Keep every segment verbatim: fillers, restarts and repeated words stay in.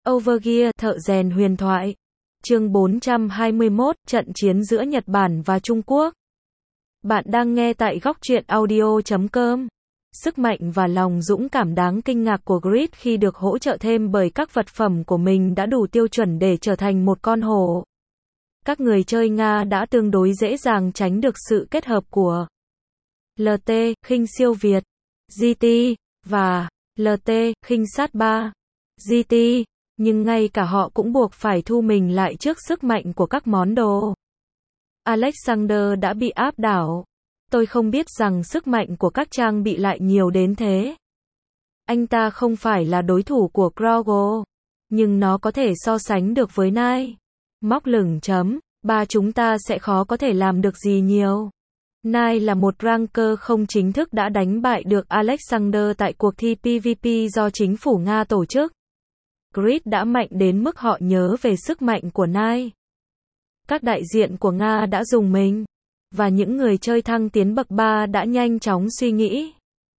Overgear, thợ rèn huyền thoại. Chương bốn trăm hai mươi mốt, trận chiến giữa Nhật Bản và Trung Quốc. Bạn đang nghe tại góc truyện audio chấm com. Sức mạnh và lòng dũng cảm đáng kinh ngạc của Grid khi được hỗ trợ thêm bởi các vật phẩm của mình đã đủ tiêu chuẩn để trở thành một con hổ. Các người chơi Nga đã tương đối dễ dàng tránh được sự kết hợp của lờ tê, khinh siêu Việt, giê tê, và lờ tê, khinh sát ba, giê tê, nhưng ngay cả họ cũng buộc phải thu mình lại trước sức mạnh của các món đồ. Alexander đã bị áp đảo. Tôi không biết rằng sức mạnh của các trang bị lại nhiều đến thế. Anh ta không phải là đối thủ của Krogo, nhưng nó có thể so sánh được với Nai. Móc lửng chấm, ba chúng ta sẽ khó có thể làm được gì nhiều. Nai là một ranker không chính thức đã đánh bại được Alexander tại cuộc thi pê vê pê do chính phủ Nga tổ chức. Grid đã mạnh đến mức họ nhớ về sức mạnh của Nai. Các đại diện của Nga đã dùng mình, và những người chơi thăng tiến bậc ba đã nhanh chóng suy nghĩ.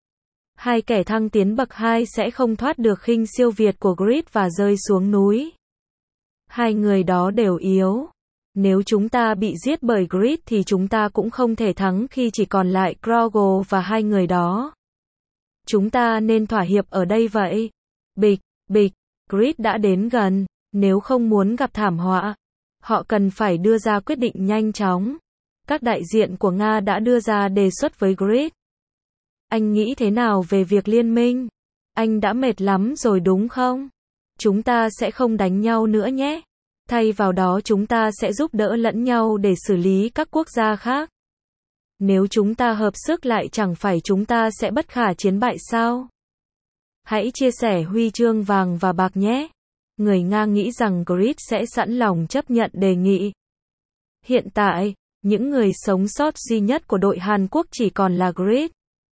Hai kẻ thăng tiến bậc hai sẽ không thoát được khinh siêu Việt của Grid và rơi xuống núi. Hai người đó đều yếu. Nếu chúng ta bị giết bởi Grid thì chúng ta cũng không thể thắng khi chỉ còn lại Krogo và hai người đó. Chúng ta nên thỏa hiệp ở đây vậy. Bịch, bịch, Grid đã đến gần. Nếu không muốn gặp thảm họa, họ cần phải đưa ra quyết định nhanh chóng. Các đại diện của Nga đã đưa ra đề xuất với Grid. Anh nghĩ thế nào về việc liên minh? Anh đã mệt lắm rồi đúng không? Chúng ta sẽ không đánh nhau nữa nhé. Thay vào đó chúng ta sẽ giúp đỡ lẫn nhau để xử lý các quốc gia khác. Nếu chúng ta hợp sức lại chẳng phải chúng ta sẽ bất khả chiến bại sao? Hãy chia sẻ huy chương vàng và bạc nhé. Người Nga nghĩ rằng Grid sẽ sẵn lòng chấp nhận đề nghị. Hiện tại, những người sống sót duy nhất của đội Hàn Quốc chỉ còn là Grid,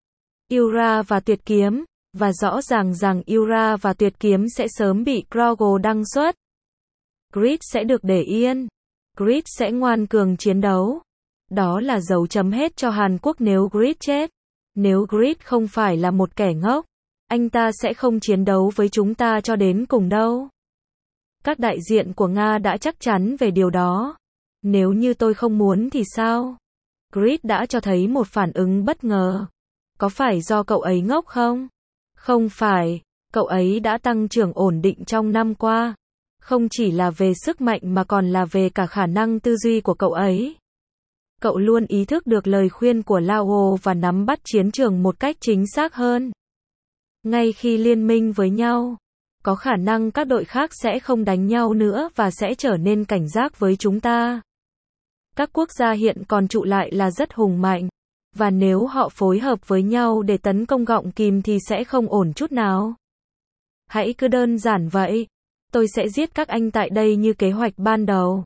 Yura và Tuyệt Kiếm, và rõ ràng rằng Yura và Tuyệt Kiếm sẽ sớm bị Krogo đăng xuất. Grid sẽ được để yên. Grid sẽ ngoan cường chiến đấu. Đó là dấu chấm hết cho Hàn Quốc nếu Grid chết. Nếu Grid không phải là một kẻ ngốc, anh ta sẽ không chiến đấu với chúng ta cho đến cùng đâu. Các đại diện của Nga đã chắc chắn về điều đó. Nếu như tôi không muốn thì sao? Grid đã cho thấy một phản ứng bất ngờ. Có phải do cậu ấy ngốc không? Không phải. Cậu ấy đã tăng trưởng ổn định trong năm qua. Không chỉ là về sức mạnh mà còn là về cả khả năng tư duy của cậu ấy. Cậu luôn ý thức được lời khuyên của Lao và nắm bắt chiến trường một cách chính xác hơn. Ngay khi liên minh với nhau, có khả năng các đội khác sẽ không đánh nhau nữa và sẽ trở nên cảnh giác với chúng ta. Các quốc gia hiện còn trụ lại là rất hùng mạnh, và nếu họ phối hợp với nhau để tấn công gọng kìm thì sẽ không ổn chút nào. Hãy cứ đơn giản vậy. Tôi sẽ giết các anh tại đây như kế hoạch ban đầu.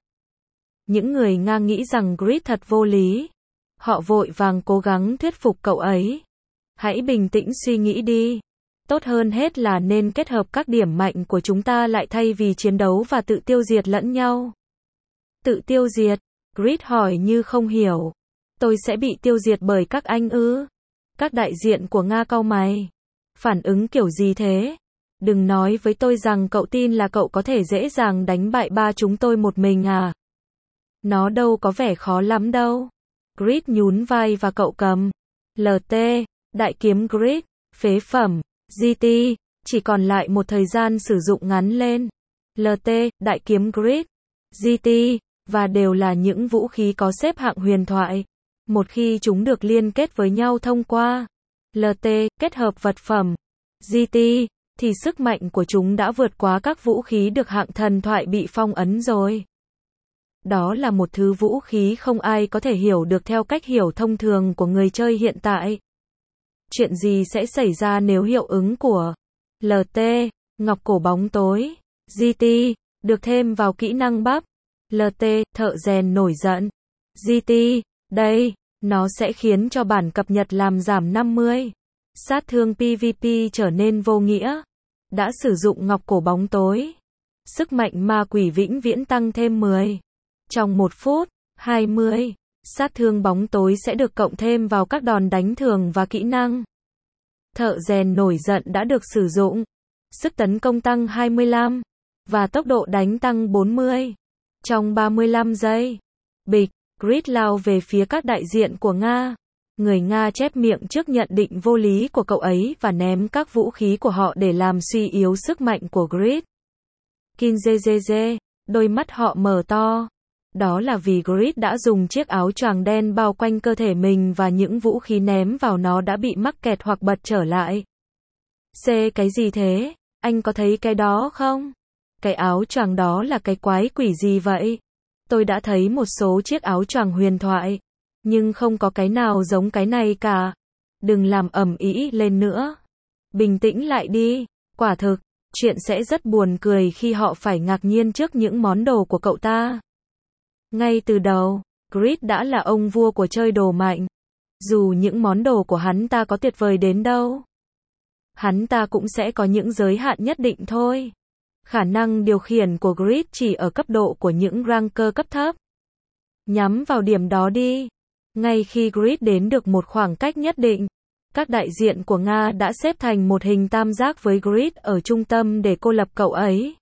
Những người Nga nghĩ rằng Grid thật vô lý. Họ vội vàng cố gắng thuyết phục cậu ấy. Hãy bình tĩnh suy nghĩ đi. Tốt hơn hết là nên kết hợp các điểm mạnh của chúng ta lại thay vì chiến đấu và tự tiêu diệt lẫn nhau. Tự tiêu diệt? Grid hỏi như không hiểu. Tôi sẽ bị tiêu diệt bởi các anh ư? Các đại diện của Nga cau mày. Phản ứng kiểu gì thế? Đừng nói với tôi rằng cậu tin là cậu có thể dễ dàng đánh bại ba chúng tôi một mình à? Nó đâu có vẻ khó lắm đâu. Grid nhún vai và cậu cầm lờ tê, đại kiếm Grid, phế phẩm, giê tê, chỉ còn lại một thời gian sử dụng ngắn lên. lờ tê, đại kiếm Grid, giê tê, và đều là những vũ khí có xếp hạng huyền thoại. Một khi chúng được liên kết với nhau thông qua lờ tê, kết hợp vật phẩm, giê tê, thì sức mạnh của chúng đã vượt quá các vũ khí được hạng thần thoại bị phong ấn rồi. Đó là một thứ vũ khí không ai có thể hiểu được theo cách hiểu thông thường của người chơi hiện tại. Chuyện gì sẽ xảy ra nếu hiệu ứng của lờ tê, ngọc cổ bóng tối, giê tê, được thêm vào kỹ năng bắp, lờ tê, thợ rèn nổi giận, giê tê, đây, nó sẽ khiến cho bản cập nhật làm giảm năm mươi. Sát thương pê vê pê trở nên vô nghĩa. Đã sử dụng ngọc cổ bóng tối. Sức mạnh ma quỷ vĩnh viễn tăng thêm mười. Trong một phút, hai mươi. Sát thương bóng tối sẽ được cộng thêm vào các đòn đánh thường và kỹ năng. Thợ rèn nổi giận đã được sử dụng. Sức tấn công tăng hai mươi lăm. và tốc độ đánh tăng bốn mươi. Trong ba mươi lăm giây, bịch, Grid lao về phía các đại diện của Nga. Người Nga chép miệng trước nhận định vô lý của cậu ấy và ném các vũ khí của họ để làm suy yếu sức mạnh của Grid. Kinzezeze, đôi mắt họ mở to. Đó là vì Grid đã dùng chiếc áo choàng đen bao quanh cơ thể mình và những vũ khí ném vào nó đã bị mắc kẹt hoặc bật trở lại. C cái gì thế? Anh có thấy cái đó không? Cái áo choàng đó là cái quái quỷ gì vậy? Tôi đã thấy một số chiếc áo choàng huyền thoại, nhưng không có cái nào giống cái này cả. Đừng làm ầm ĩ lên nữa. Bình tĩnh lại đi. Quả thực, chuyện sẽ rất buồn cười khi họ phải ngạc nhiên trước những món đồ của cậu ta. Ngay từ đầu, Grid đã là ông vua của chơi đồ mạnh. Dù những món đồ của hắn ta có tuyệt vời đến đâu, hắn ta cũng sẽ có những giới hạn nhất định thôi. Khả năng điều khiển của Grid chỉ ở cấp độ của những ranker cấp thấp. Nhắm vào điểm đó đi. Ngay khi Grid đến được một khoảng cách nhất định, các đại diện của Nga đã xếp thành một hình tam giác với Grid ở trung tâm để cô lập cậu ấy.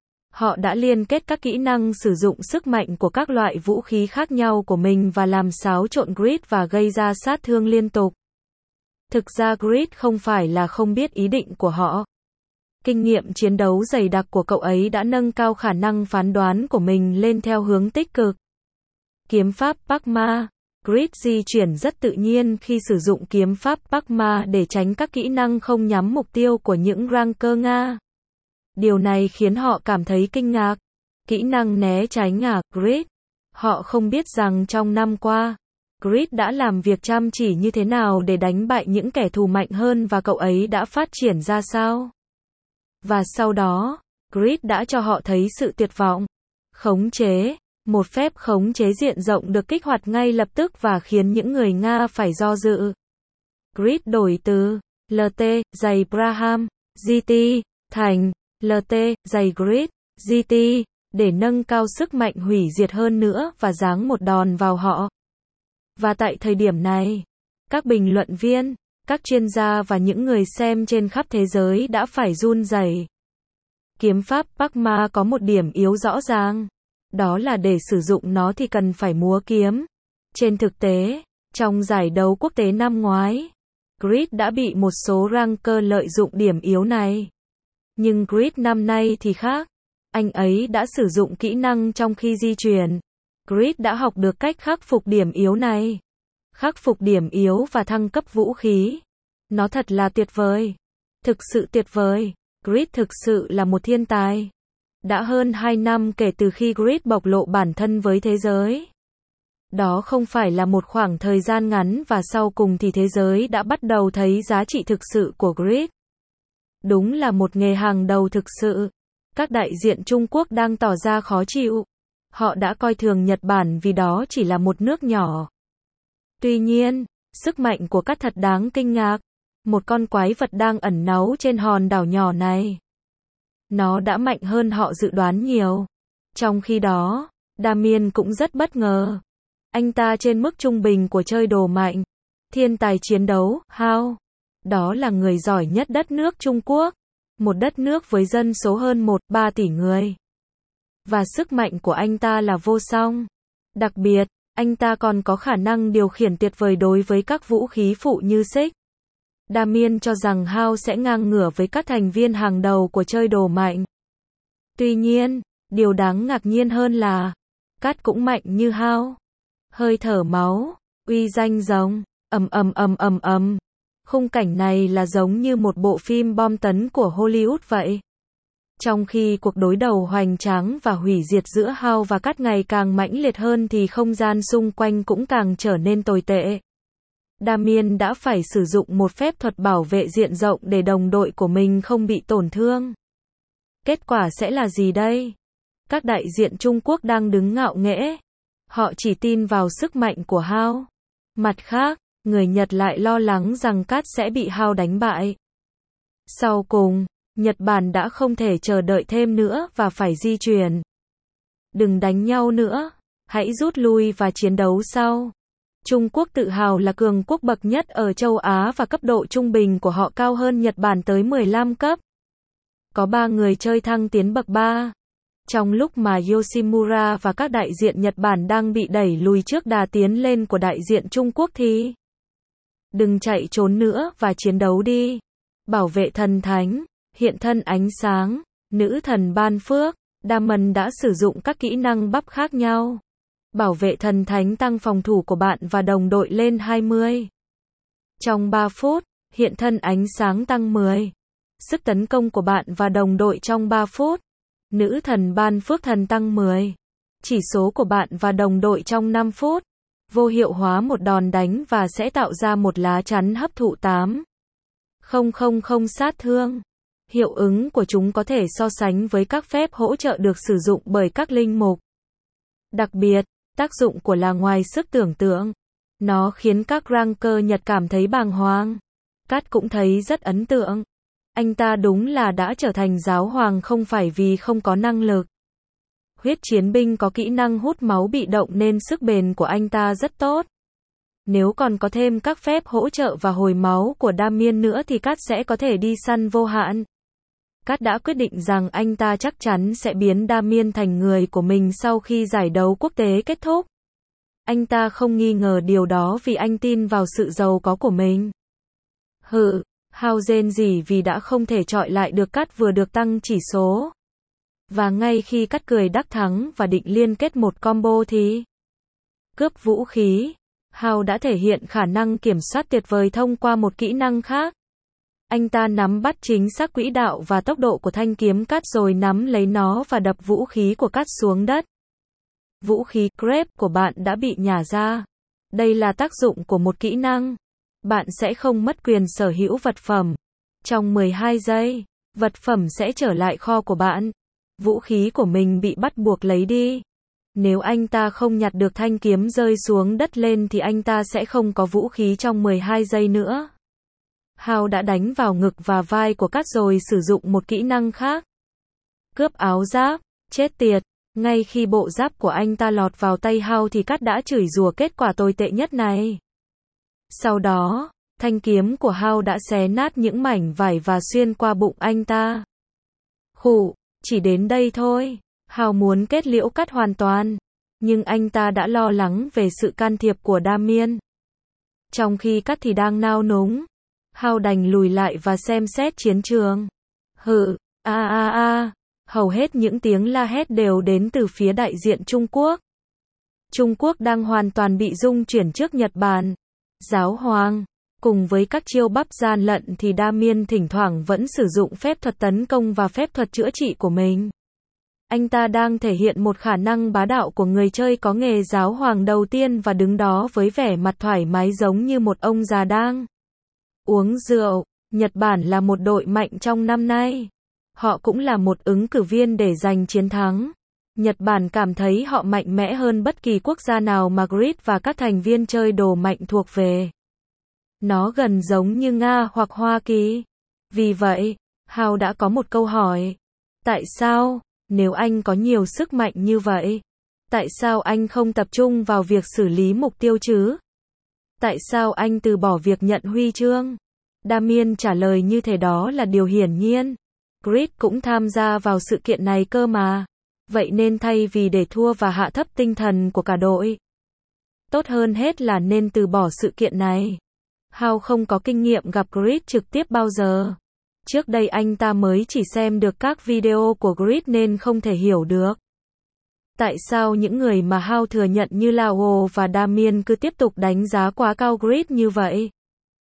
Họ đã liên kết các kỹ năng sử dụng sức mạnh của các loại vũ khí khác nhau của mình và làm xáo trộn Grid và gây ra sát thương liên tục. Thực ra Grid không phải là không biết ý định của họ. Kinh nghiệm chiến đấu dày đặc của cậu ấy đã nâng cao khả năng phán đoán của mình lên theo hướng tích cực. Kiếm pháp Pakma. Grid di chuyển rất tự nhiên khi sử dụng kiếm pháp Pakma để tránh các kỹ năng không nhắm mục tiêu của những ranker Nga. Điều này khiến họ cảm thấy kinh ngạc. Kỹ năng né tránh à, Grid? Họ không biết rằng trong năm qua, Grid đã làm việc chăm chỉ như thế nào để đánh bại những kẻ thù mạnh hơn và cậu ấy đã phát triển ra sao. Và sau đó, Grid đã cho họ thấy sự tuyệt vọng. Khống chế. Một phép khống chế diện rộng được kích hoạt ngay lập tức và khiến những người Nga phải do dự. Grid đổi từ lờ tê, giày Braham, giê tê, thành lờ tê, giày Grid, giê tê, để nâng cao sức mạnh hủy diệt hơn nữa và giáng một đòn vào họ. Và tại thời điểm này, các bình luận viên, các chuyên gia và những người xem trên khắp thế giới đã phải run rẩy. Kiếm pháp Pakma có một điểm yếu rõ ràng. Đó là để sử dụng nó thì cần phải múa kiếm. Trên thực tế, trong giải đấu quốc tế năm ngoái, Grid đã bị một số ranker lợi dụng điểm yếu này. Nhưng Grid năm nay thì khác. Anh ấy đã sử dụng kỹ năng trong khi di chuyển. Grid đã học được cách khắc phục điểm yếu này. Khắc phục điểm yếu và thăng cấp vũ khí. Nó thật là tuyệt vời. Thực sự tuyệt vời. Grid thực sự là một thiên tài. Đã hơn hai năm kể từ khi Grid bộc lộ bản thân với thế giới. Đó không phải là một khoảng thời gian ngắn và sau cùng thì thế giới đã bắt đầu thấy giá trị thực sự của Grid. Đúng là một nghề hàng đầu thực sự. Các đại diện Trung Quốc đang tỏ ra khó chịu. Họ đã coi thường Nhật Bản vì đó chỉ là một nước nhỏ. Tuy nhiên, sức mạnh của các thật đáng kinh ngạc. Một con quái vật đang ẩn náu trên hòn đảo nhỏ này. Nó đã mạnh hơn họ dự đoán nhiều. Trong khi đó, Damien cũng rất bất ngờ. Anh ta trên mức trung bình của chơi đồ mạnh. Thiên tài chiến đấu, Hao. Đó là người giỏi nhất đất nước Trung Quốc. Một đất nước với dân số hơn một phẩy ba tỷ người. Và sức mạnh của anh ta là vô song. Đặc biệt, anh ta còn có khả năng điều khiển tuyệt vời đối với các vũ khí phụ như xích. Damien cho rằng Hao sẽ ngang ngửa với các thành viên hàng đầu của chơi đồ mạnh. Tuy nhiên, điều đáng ngạc nhiên hơn là, Cát cũng mạnh như Hao. Hơi thở máu, uy danh rồng, ầm ầm ầm ầm ầm. Khung cảnh này là giống như một bộ phim bom tấn của Hollywood vậy. Trong khi cuộc đối đầu hoành tráng và hủy diệt giữa Hao và Cát ngày càng mãnh liệt hơn thì không gian xung quanh cũng càng trở nên tồi tệ. Damien đã phải sử dụng một phép thuật bảo vệ diện rộng để đồng đội của mình không bị tổn thương. Kết quả sẽ là gì đây? Các đại diện Trung Quốc đang đứng ngạo nghễ. Họ chỉ tin vào sức mạnh của Hao. Mặt khác, người Nhật lại lo lắng rằng Cát sẽ bị Hao đánh bại. Sau cùng, Nhật Bản đã không thể chờ đợi thêm nữa và phải di chuyển. Đừng đánh nhau nữa, hãy rút lui và chiến đấu sau. Trung Quốc tự hào là cường quốc bậc nhất ở châu Á và cấp độ trung bình của họ cao hơn Nhật Bản tới mười lăm cấp. Có ba người chơi thăng tiến bậc ba. Trong lúc mà Yoshimura và các đại diện Nhật Bản đang bị đẩy lùi trước đà tiến lên của đại diện Trung Quốc thì đừng chạy trốn nữa và chiến đấu đi. Bảo vệ thần thánh, hiện thân ánh sáng, nữ thần ban phước, Diamond đã sử dụng các kỹ năng bắp khác nhau. Bảo vệ thần thánh tăng phòng thủ của bạn và đồng đội lên hai mươi. Trong ba phút, hiện thân ánh sáng tăng mười. Sức tấn công của bạn và đồng đội trong ba phút. Nữ thần ban phước thần tăng mười. Chỉ số của bạn và đồng đội trong năm phút. Vô hiệu hóa một đòn đánh và sẽ tạo ra một lá chắn hấp thụ tám nghìn sát thương. Hiệu ứng của chúng có thể so sánh với các phép hỗ trợ được sử dụng bởi các linh mục. Đặc biệt, tác dụng của là ngoài sức tưởng tượng. Nó khiến các ranker Nhật cảm thấy bàng hoàng. Cát cũng thấy rất ấn tượng. Anh ta đúng là đã trở thành giáo hoàng không phải vì không có năng lực. Huyết chiến binh có kỹ năng hút máu bị động nên sức bền của anh ta rất tốt. Nếu còn có thêm các phép hỗ trợ và hồi máu của Damien nữa thì Cát sẽ có thể đi săn vô hạn. Cát đã quyết định rằng anh ta chắc chắn sẽ biến Damien thành người của mình sau khi giải đấu quốc tế kết thúc. Anh ta không nghi ngờ điều đó vì anh tin vào sự giàu có của mình. Hừ, Hao rên rỉ vì đã không thể chọi lại được Cát vừa được tăng chỉ số. Và ngay khi Cát cười đắc thắng và định liên kết một combo thì cướp vũ khí. Hao đã thể hiện khả năng kiểm soát tuyệt vời thông qua một kỹ năng khác. Anh ta nắm bắt chính xác quỹ đạo và tốc độ của thanh kiếm Cát rồi nắm lấy nó và đập vũ khí của Cát xuống đất. Vũ khí crepe của bạn đã bị nhả ra. Đây là tác dụng của một kỹ năng. Bạn sẽ không mất quyền sở hữu vật phẩm. Trong mười hai giây, vật phẩm sẽ trở lại kho của bạn. Vũ khí của mình bị bắt buộc lấy đi. Nếu anh ta không nhặt được thanh kiếm rơi xuống đất lên thì anh ta sẽ không có vũ khí trong mười hai giây nữa. Hao đã đánh vào ngực và vai của Cát rồi sử dụng một kỹ năng khác. Cướp áo giáp, chết tiệt. Ngay khi bộ giáp của anh ta lọt vào tay Hao thì Cát đã chửi rủa kết quả tồi tệ nhất này. Sau đó, thanh kiếm của Hao đã xé nát những mảnh vải và xuyên qua bụng anh ta. Khụ, chỉ đến đây thôi. Hao muốn kết liễu Cát hoàn toàn. Nhưng anh ta đã lo lắng về sự can thiệp của Damien. Trong khi Cát thì đang nao núng. Hao đành lùi lại và xem xét chiến trường. Hự, a a a. Hầu hết những tiếng la hét đều đến từ phía đại diện Trung Quốc. Trung Quốc đang hoàn toàn bị rung chuyển trước Nhật Bản. Giáo hoàng, cùng với các chiêu bắp gian lận thì Damien thỉnh thoảng vẫn sử dụng phép thuật tấn công và phép thuật chữa trị của mình. Anh ta đang thể hiện một khả năng bá đạo của người chơi có nghề giáo hoàng đầu tiên và đứng đó với vẻ mặt thoải mái giống như một ông già đang uống rượu. Nhật Bản là một đội mạnh trong năm nay. Họ cũng là một ứng cử viên để giành chiến thắng. Nhật Bản cảm thấy họ mạnh mẽ hơn bất kỳ quốc gia nào mà Grid và các thành viên chơi đồ mạnh thuộc về. Nó gần giống như Nga hoặc Hoa Kỳ. Vì vậy, Hao đã có một câu hỏi. Tại sao, nếu anh có nhiều sức mạnh như vậy, tại sao anh không tập trung vào việc xử lý mục tiêu chứ? Tại sao anh từ bỏ việc nhận huy chương? Damien trả lời như thế đó là điều hiển nhiên. Grid cũng tham gia vào sự kiện này cơ mà. Vậy nên thay vì để thua và hạ thấp tinh thần của cả đội, tốt hơn hết là nên từ bỏ sự kiện này. Hao không có kinh nghiệm gặp Grid trực tiếp bao giờ. Trước đây anh ta mới chỉ xem được các video của Grid nên không thể hiểu được. Tại sao những người mà Hao thừa nhận như Lao và Damien cứ tiếp tục đánh giá quá cao Grid như vậy?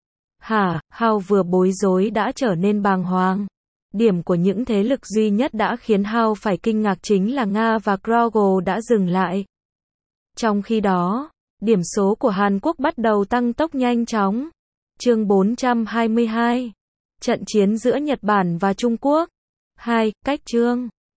Hả, Hao vừa bối rối đã trở nên bàng hoàng. Điểm của những thế lực duy nhất đã khiến Hao phải kinh ngạc chính là Nga và Krogo đã dừng lại. Trong khi đó, điểm số của Hàn Quốc bắt đầu tăng tốc nhanh chóng. Chương bốn trăm hai mươi hai. Trận chiến giữa Nhật Bản và Trung Quốc. hai. Cách chương.